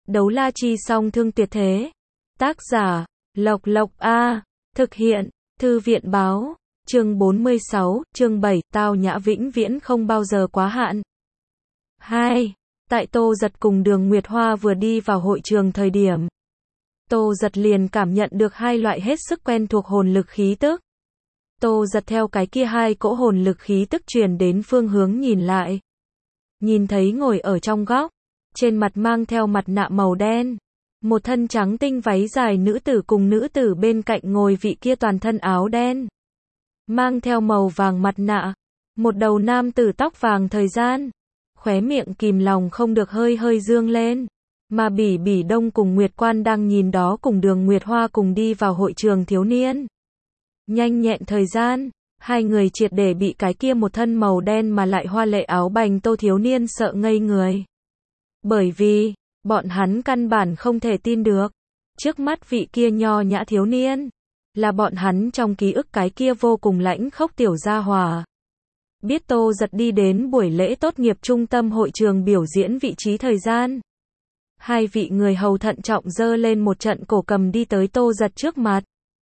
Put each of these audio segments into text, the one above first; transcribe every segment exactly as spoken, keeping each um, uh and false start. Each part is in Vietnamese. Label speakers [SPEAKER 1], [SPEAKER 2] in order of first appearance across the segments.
[SPEAKER 1] Đấu la chi song thương tuyệt thế. Tác giả, Lộc Lộc A. Thực hiện, Thư viện báo. Chương bốn mươi sáu, chương bảy, tao nhã vĩnh viễn không bao giờ quá hạn. hai. Tại Tô Giật cùng Đường Nguyệt Hoa vừa đi vào hội trường thời điểm, Tô Giật liền cảm nhận được hai loại hết sức quen thuộc hồn lực khí tức. Tô Giật theo cái kia hai cỗ hồn lực khí tức truyền đến phương hướng nhìn lại. Nhìn thấy ngồi ở trong góc, trên mặt mang theo mặt nạ màu đen, một thân trắng tinh váy dài nữ tử cùng nữ tử bên cạnh ngồi vị kia toàn thân áo đen, mang theo màu vàng mặt nạ, một đầu nam tử tóc vàng thời gian, khóe miệng kìm lòng không được hơi hơi dương lên, mà Bỉ Bỉ Đông cùng Nguyệt Quan đang nhìn đó cùng Đường Nguyệt Hoa cùng đi vào hội trường thiếu niên. Nhanh nhẹn thời gian, hai người triệt để bị cái kia một thân màu đen mà lại hoa lệ áo bành tô thiếu niên sợ ngây người. Bởi vì, bọn hắn căn bản không thể tin được, trước mắt vị kia nho nhã thiếu niên, là bọn hắn trong ký ức cái kia vô cùng lãnh khốc tiểu gia hỏa. Biết Tô Giật đi đến buổi lễ tốt nghiệp trung tâm hội trường biểu diễn vị trí thời gian, hai vị người hầu thận trọng dơ lên một trận cổ cầm đi tới Tô Giật trước mặt,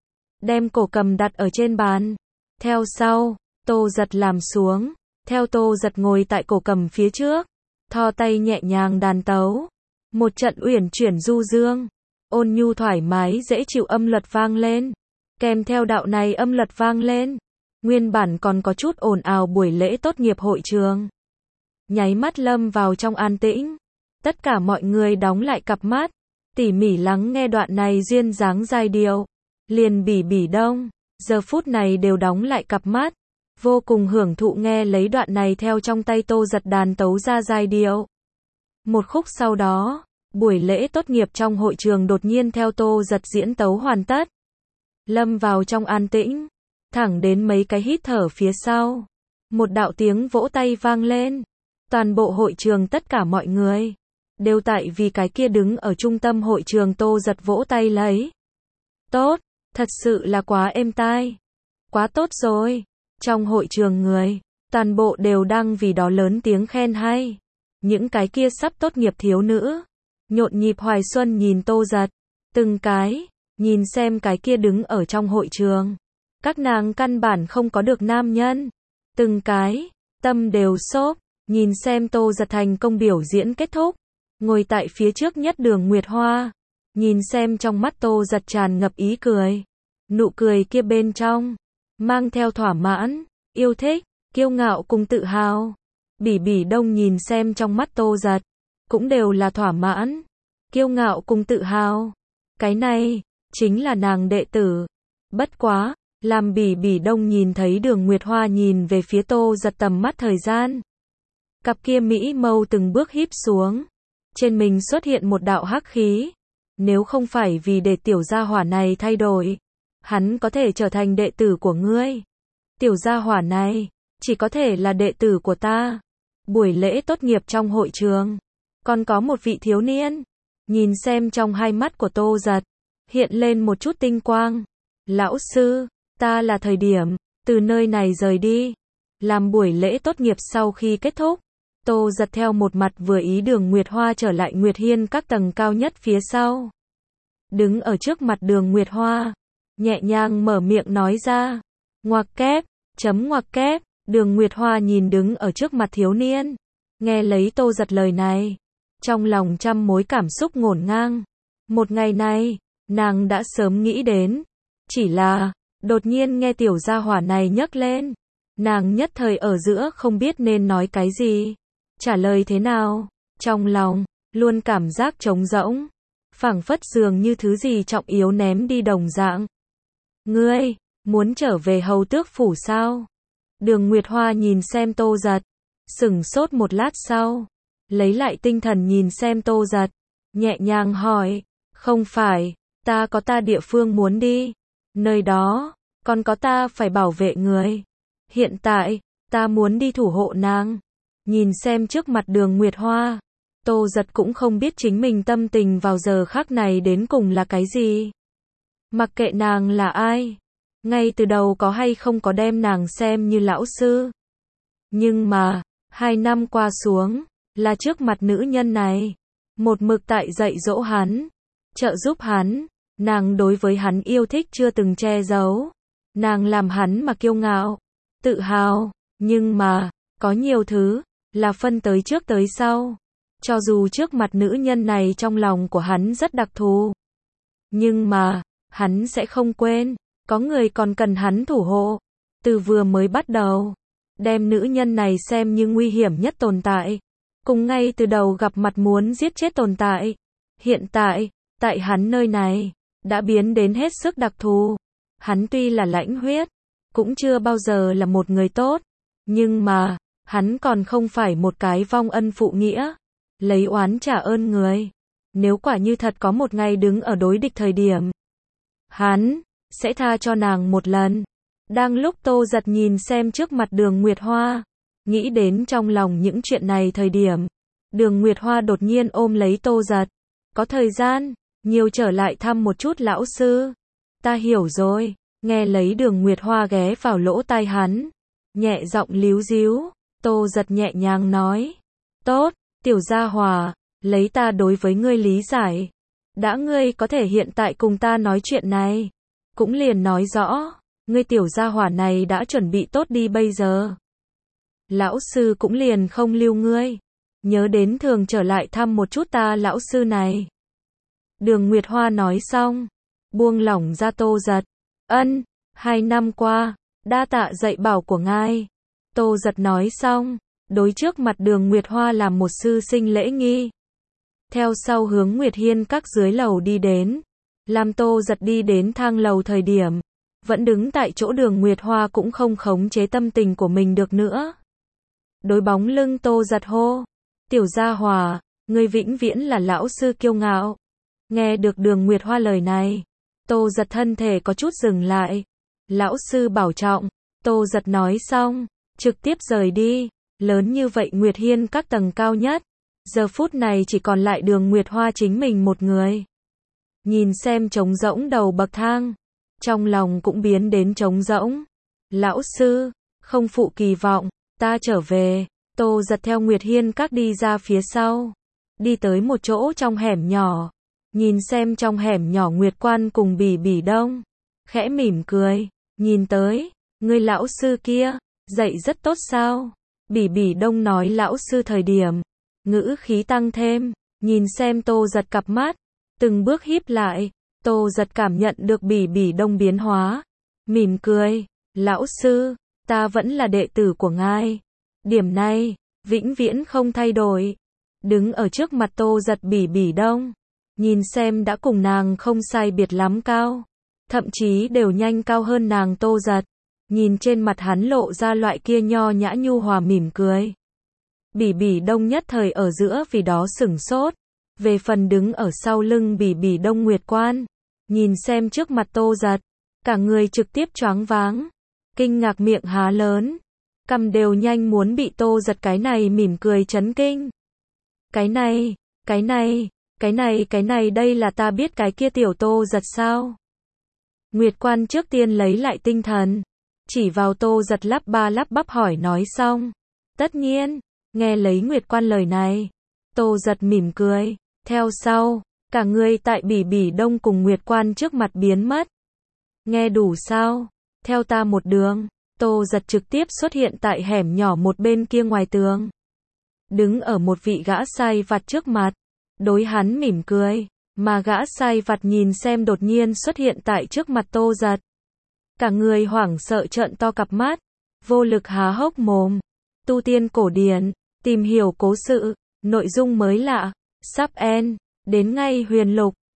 [SPEAKER 1] đem cổ cầm đặt ở trên bàn. Theo sau, Tô Giật làm xuống, theo Tô Giật ngồi tại cổ cầm phía trước, thò tay nhẹ nhàng đàn tấu, một trận uyển chuyển du dương, ôn nhu thoải mái dễ chịu âm luật vang lên. Kèm theo đạo này âm luật vang lên, nguyên bản còn có chút ồn ào buổi lễ tốt nghiệp hội trường nháy mắt lâm vào trong an tĩnh. Tất cả mọi người đóng lại cặp mắt, tỉ mỉ lắng nghe đoạn này duyên dáng giai điệu. Liền Bỉ Bỉ Đông, giờ phút này đều đóng lại cặp mắt, vô cùng hưởng thụ nghe lấy đoạn này theo trong tay Tô Giật đàn tấu ra giai điệu. Một khúc sau đó, buổi lễ tốt nghiệp trong hội trường đột nhiên theo Tô Giật diễn tấu hoàn tất, lâm vào trong an tĩnh, thẳng đến mấy cái hít thở phía sau, một đạo tiếng vỗ tay vang lên. Toàn bộ hội trường tất cả mọi người đều tại vì cái kia đứng ở trung tâm hội trường Tô Giật vỗ tay lấy. Tốt, thật sự là quá êm tai. Quá tốt rồi. Trong hội trường người, toàn bộ đều đang vì đó lớn tiếng khen hay. Những cái kia sắp tốt nghiệp thiếu nữ, nhộn nhịp hoài xuân nhìn Tô Giật, từng cái, nhìn xem cái kia đứng ở trong hội trường. Các nàng căn bản không có được nam nhân. Từng cái, tâm đều xốp, nhìn xem Tô Giật thành công biểu diễn kết thúc. Ngồi tại phía trước nhất Đường Nguyệt Hoa, nhìn xem trong mắt Tô Giật tràn ngập ý cười. Nụ cười kia bên trong, mang theo thỏa mãn, yêu thích, kiêu ngạo cùng tự hào. Bỉ Bỉ Đông nhìn xem trong mắt Tô Giật, cũng đều là thỏa mãn, kiêu ngạo cùng tự hào. Cái này, chính là nàng đệ tử. Bất quá, làm Bỉ Bỉ Đông nhìn thấy Đường Nguyệt Hoa nhìn về phía Tô Giật tầm mắt thời gian, cặp kia mỹ mâu từng bước híp xuống, trên mình xuất hiện một đạo hắc khí. Nếu không phải vì để tiểu gia hỏa này thay đổi, hắn có thể trở thành đệ tử của ngươi. Tiểu gia hỏa này, chỉ có thể là đệ tử của ta. Buổi lễ tốt nghiệp trong hội trường, còn có một vị thiếu niên, nhìn xem trong hai mắt của Tô Giật, hiện lên một chút tinh quang. Lão sư, ta là thời điểm, từ nơi này rời đi. Làm buổi lễ tốt nghiệp sau khi kết thúc, Tô Giật theo một mặt vừa ý Đường Nguyệt Hoa trở lại Nguyệt Hiên các tầng cao nhất phía sau. Đứng ở trước mặt Đường Nguyệt Hoa, nhẹ nhàng mở miệng nói ra, ngoặc kép, chấm ngoặc kép. Đường Nguyệt Hoa nhìn đứng ở trước mặt thiếu niên, nghe lấy Tô Giật lời này, trong lòng trăm mối cảm xúc ngổn ngang. Một ngày này, nàng đã sớm nghĩ đến, chỉ là, đột nhiên nghe tiểu gia hỏa này nhắc lên, nàng nhất thời ở giữa không biết nên nói cái gì, trả lời thế nào, trong lòng, luôn cảm giác trống rỗng, phảng phất dường như thứ gì trọng yếu ném đi đồng dạng. Ngươi, muốn trở về hầu tước phủ sao? Đường Nguyệt Hoa nhìn xem Tô Giật, sửng sốt một lát sau, lấy lại tinh thần nhìn xem Tô Giật, nhẹ nhàng hỏi, không phải, ta có ta địa phương muốn đi, nơi đó, còn có ta phải bảo vệ người. Hiện tại, ta muốn đi thủ hộ nàng. Nhìn xem trước mặt Đường Nguyệt Hoa, Tô Giật cũng không biết chính mình tâm tình vào giờ khắc này đến cùng là cái gì. Mặc kệ nàng là ai, ngay từ đầu có hay không có đem nàng xem như lão sư. Nhưng mà, hai năm qua xuống, là trước mặt nữ nhân này, một mực tại dạy dỗ hắn, trợ giúp hắn, nàng đối với hắn yêu thích chưa từng che giấu, nàng làm hắn mà kiêu ngạo, tự hào, nhưng mà, có nhiều thứ, là phân tới trước tới sau, cho dù trước mặt nữ nhân này trong lòng của hắn rất đặc thù, nhưng mà, hắn sẽ không quên, có người còn cần hắn thủ hộ, từ vừa mới bắt đầu, đem nữ nhân này xem như nguy hiểm nhất tồn tại, cùng ngay từ đầu gặp mặt muốn giết chết tồn tại, hiện tại, tại hắn nơi này, đã biến đến hết sức đặc thù, hắn tuy là lãnh huyết, cũng chưa bao giờ là một người tốt, nhưng mà, hắn còn không phải một cái vong ân phụ nghĩa, lấy oán trả ơn người, nếu quả như thật có một ngày đứng ở đối địch thời điểm, hắn sẽ tha cho nàng một lần. Đang lúc Tô Giật nhìn xem trước mặt Đường Nguyệt Hoa, nghĩ đến trong lòng những chuyện này thời điểm, Đường Nguyệt Hoa đột nhiên ôm lấy Tô Giật, có thời gian, nhiều trở lại thăm một chút lão sư. Ta hiểu rồi, nghe lấy Đường Nguyệt Hoa ghé vào lỗ tai hắn, nhẹ giọng líu díu, Tô Giật nhẹ nhàng nói, tốt, tiểu gia hòa, lấy ta đối với ngươi lý giải, đã ngươi có thể hiện tại cùng ta nói chuyện này, cũng liền nói rõ, ngươi tiểu gia hỏa này đã chuẩn bị tốt đi bây giờ. Lão sư cũng liền không lưu ngươi, nhớ đến thường trở lại thăm một chút ta lão sư này. Đường Nguyệt Hoa nói xong, buông lỏng ra Tô Giật, ân, hai năm qua, đa tạ dạy bảo của ngài. Tô Giật nói xong, đối trước mặt Đường Nguyệt Hoa làm một sư sinh lễ nghi. Theo sau hướng Nguyệt Hiên các dưới lầu đi đến, làm Tô Giật đi đến thang lầu thời điểm, vẫn đứng tại chỗ Đường Nguyệt Hoa cũng không khống chế tâm tình của mình được nữa. Đối bóng lưng Tô Giật hô, tiểu gia hòa, ngươi vĩnh viễn là lão sư kiêu ngạo. Nghe được Đường Nguyệt Hoa lời này, Tô Giật thân thể có chút dừng lại. Lão sư bảo trọng, Tô Giật nói xong, trực tiếp rời đi. Lớn như vậy Nguyệt Hiên các tầng cao nhất, giờ phút này chỉ còn lại Đường Nguyệt Hoa chính mình một người. Nhìn xem trống rỗng đầu bậc thang, trong lòng cũng biến đến trống rỗng. Lão sư, không phụ kỳ vọng, ta trở về. Tô Giật theo Nguyệt Hiên các đi ra phía sau, đi tới một chỗ trong hẻm nhỏ, nhìn xem trong hẻm nhỏ Nguyệt Quan cùng Bỉ Bỉ Đông, khẽ mỉm cười, nhìn tới, người lão sư kia, dạy rất tốt sao? Bỉ Bỉ Đông nói lão sư thời điểm, ngữ khí tăng thêm, nhìn xem Tô Giật cặp mắt, từng bước híp lại, Tô Giật cảm nhận được Bỉ Bỉ Đông biến hóa, mỉm cười, lão sư, ta vẫn là đệ tử của ngài. Điểm này, vĩnh viễn không thay đổi. Đứng ở trước mặt Tô Giật Bỉ Bỉ Đông, nhìn xem đã cùng nàng không sai biệt lắm cao, thậm chí đều nhanh cao hơn nàng Tô Giật, nhìn trên mặt hắn lộ ra loại kia nho nhã nhu hòa mỉm cười. Bỉ Bỉ Đông nhất thời ở giữa vì đó sửng sốt, về phần đứng ở sau lưng Bỉ Bỉ Đông Nguyệt Quan, nhìn xem trước mặt Tô Giật, cả người trực tiếp choáng váng, kinh ngạc miệng há lớn, cằm đều nhanh muốn bị Tô Giật cái này mỉm cười chấn kinh. Cái này, cái này, cái này, cái này đây là ta biết cái kia tiểu Tô Giật sao? Nguyệt Quan trước tiên lấy lại tinh thần, chỉ vào Tô Giật lắp ba lắp bắp hỏi nói xong. Tất nhiên, nghe lấy Nguyệt Quan lời này, Tô Giật mỉm cười, theo sau, cả người tại Bỉ Bỉ Đông cùng Nguyệt Quan trước mặt biến mất. Nghe đủ sao? Theo ta một đường. Tô Giật trực tiếp xuất hiện tại hẻm nhỏ một bên kia ngoài tường. Đứng ở một vị gã sai vặt trước mặt, đối hắn mỉm cười, mà gã sai vặt nhìn xem đột nhiên xuất hiện tại trước mặt Tô Giật. Cả người hoảng sợ trợn to cặp mắt, vô lực há hốc mồm. Tu tiên cổ điển, tìm hiểu cố sự, nội dung mới lạ, sắp end, đến ngay huyền lục.